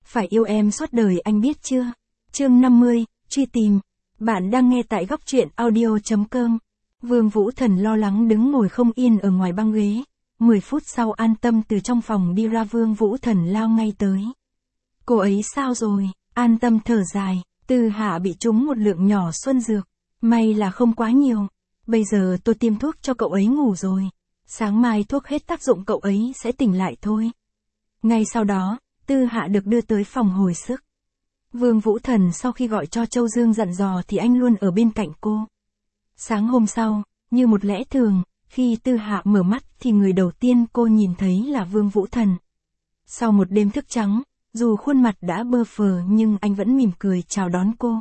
Phải yêu em suốt đời anh biết chưa? Chương 50, truy tìm. Bạn đang nghe tại góc truyện audio.com. Vương Vũ Thần lo lắng đứng ngồi không yên ở ngoài băng ghế. 10 phút sau an tâm từ trong phòng đi ra, Vương Vũ Thần lao ngay tới. Cô ấy sao rồi? An tâm thở dài. Tư Hạ bị trúng một lượng nhỏ xuân dược. May là không quá nhiều. Bây giờ tôi tiêm thuốc cho cậu ấy ngủ rồi. Sáng mai thuốc hết tác dụng cậu ấy sẽ tỉnh lại thôi. Ngay sau đó, Tư Hạ được đưa tới phòng hồi sức. Vương Vũ Thần sau khi gọi cho Châu Dương dặn dò thì anh luôn ở bên cạnh cô. Sáng hôm sau, như một lẽ thường, khi Tư Hạ mở mắt thì người đầu tiên cô nhìn thấy là Vương Vũ Thần. Sau một đêm thức trắng, dù khuôn mặt đã bơ phờ nhưng anh vẫn mỉm cười chào đón cô.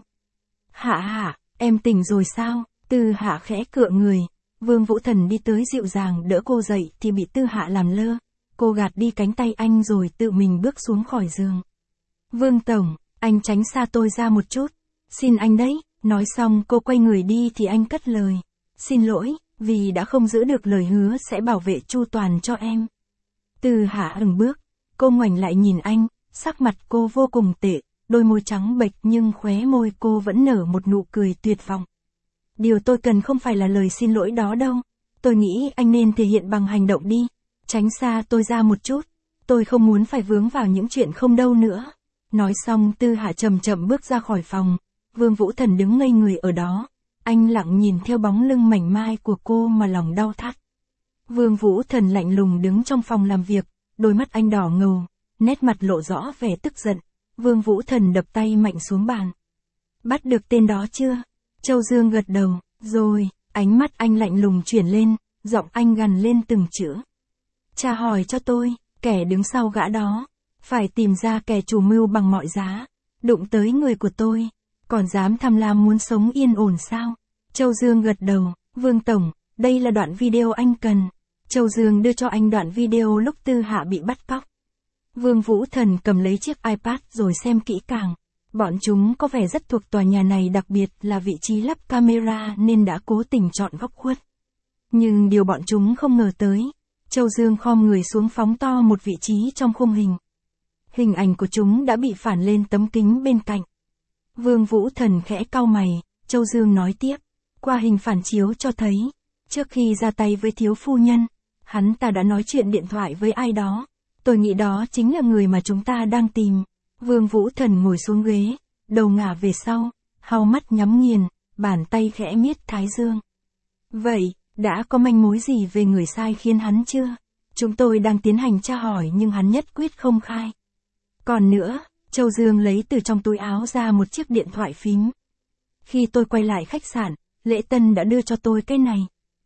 Hạ Hạ, em tỉnh rồi sao? Tư Hạ khẽ cựa người. Vương Vũ Thần đi tới dịu dàng đỡ cô dậy thì bị Tư Hạ làm lơ. Cô gạt đi cánh tay anh rồi tự mình bước xuống khỏi giường. Vương Tổng, anh tránh xa tôi ra một chút. Xin anh đấy. Nói xong cô quay người đi thì anh cất lời. Xin lỗi, vì đã không giữ được lời hứa sẽ bảo vệ chu toàn cho em. Tư Hạ ừng bước. Cô ngoảnh lại nhìn anh, sắc mặt cô vô cùng tệ, đôi môi trắng bệch nhưng khóe môi cô vẫn nở một nụ cười tuyệt vọng. Điều tôi cần không phải là lời xin lỗi đó đâu. Tôi nghĩ anh nên thể hiện bằng hành động đi. Tránh xa tôi ra một chút. Tôi không muốn phải vướng vào những chuyện không đâu nữa. Nói xong Tư Hạ chậm chậm bước ra khỏi phòng. Vương Vũ Thần đứng ngây người ở đó. Anh lặng nhìn theo bóng lưng mảnh mai của cô mà lòng đau thắt. Vương Vũ Thần lạnh lùng đứng trong phòng làm việc. Đôi mắt anh đỏ ngầu. Nét mặt lộ rõ vẻ tức giận. Vương Vũ Thần đập tay mạnh xuống bàn. Bắt được tên đó chưa? Châu Dương gật đầu. Rồi, ánh mắt anh lạnh lùng chuyển lên. Giọng anh gằn lên từng chữ. Tra hỏi cho tôi, kẻ đứng sau gã đó. Phải tìm ra kẻ chủ mưu bằng mọi giá. Đụng tới người của tôi. Còn dám tham lam muốn sống yên ổn sao? Châu Dương gật đầu. Vương Tổng, đây là đoạn video anh cần. Châu Dương đưa cho anh đoạn video lúc Tư Hạ bị bắt cóc. Vương Vũ Thần cầm lấy chiếc iPad rồi xem kỹ càng. Bọn chúng có vẻ rất thuộc tòa nhà này, đặc biệt là vị trí lắp camera nên đã cố tình chọn góc khuất. Nhưng điều bọn chúng không ngờ tới. Châu Dương khom người xuống phóng to một vị trí trong khung hình. Hình ảnh của chúng đã bị phản lên tấm kính bên cạnh. Vương Vũ Thần khẽ cau mày, Châu Dương nói tiếp. Qua hình phản chiếu cho thấy, trước khi ra tay với thiếu phu nhân, hắn ta đã nói chuyện điện thoại với ai đó. Tôi nghĩ đó chính là người mà chúng ta đang tìm. Vương Vũ Thần ngồi xuống ghế, đầu ngả về sau, hau mắt nhắm nghiền, bàn tay khẽ miết thái dương. Vậy, đã có manh mối gì về người sai khiến hắn chưa? Chúng tôi đang tiến hành tra hỏi nhưng hắn nhất quyết không khai. Còn nữa, Châu Dương lấy từ trong túi áo ra một chiếc điện thoại phím. Khi tôi quay lại khách sạn, Lễ Tân đã đưa cho tôi cái này.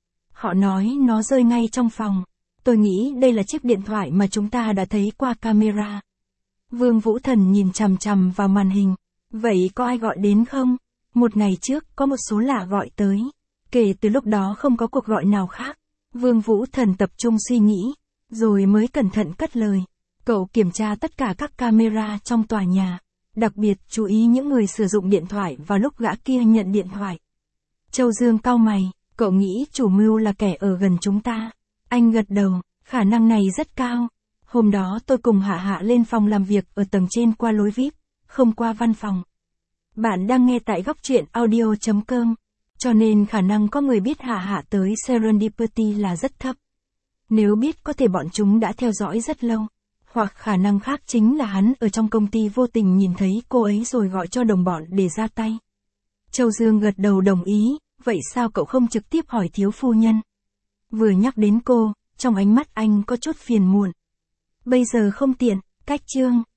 Họ nói nó rơi ngay trong phòng. Tôi nghĩ đây là chiếc điện thoại mà chúng ta đã thấy qua camera. Vương Vũ Thần nhìn chằm chằm vào màn hình. Vậy có ai gọi đến không? Một ngày trước có một số lạ gọi tới. Kể từ lúc đó không có cuộc gọi nào khác. Vương Vũ Thần tập trung suy nghĩ, rồi mới cẩn thận cất lời. Cậu kiểm tra tất cả các camera trong tòa nhà. Đặc biệt chú ý những người sử dụng điện thoại vào lúc gã kia nhận điện thoại. Châu Dương cau mày, cậu nghĩ chủ mưu là kẻ ở gần chúng ta. Anh gật đầu, khả năng này rất cao. Hôm đó tôi cùng Hạ Hạ lên phòng làm việc ở tầng trên qua lối VIP, không qua văn phòng. Bạn đang nghe tại góc truyện audio.com, cho nên khả năng có người biết Hạ Hạ tới Serendipity là rất thấp. Nếu biết có thể bọn chúng đã theo dõi rất lâu. Hoặc khả năng khác chính là hắn ở trong công ty vô tình nhìn thấy cô ấy rồi gọi cho đồng bọn để ra tay. Châu Dương gật đầu đồng ý, vậy sao cậu không trực tiếp hỏi thiếu phu nhân? Vừa nhắc đến cô, trong ánh mắt anh có chút phiền muộn. Bây giờ không tiện, cách chương.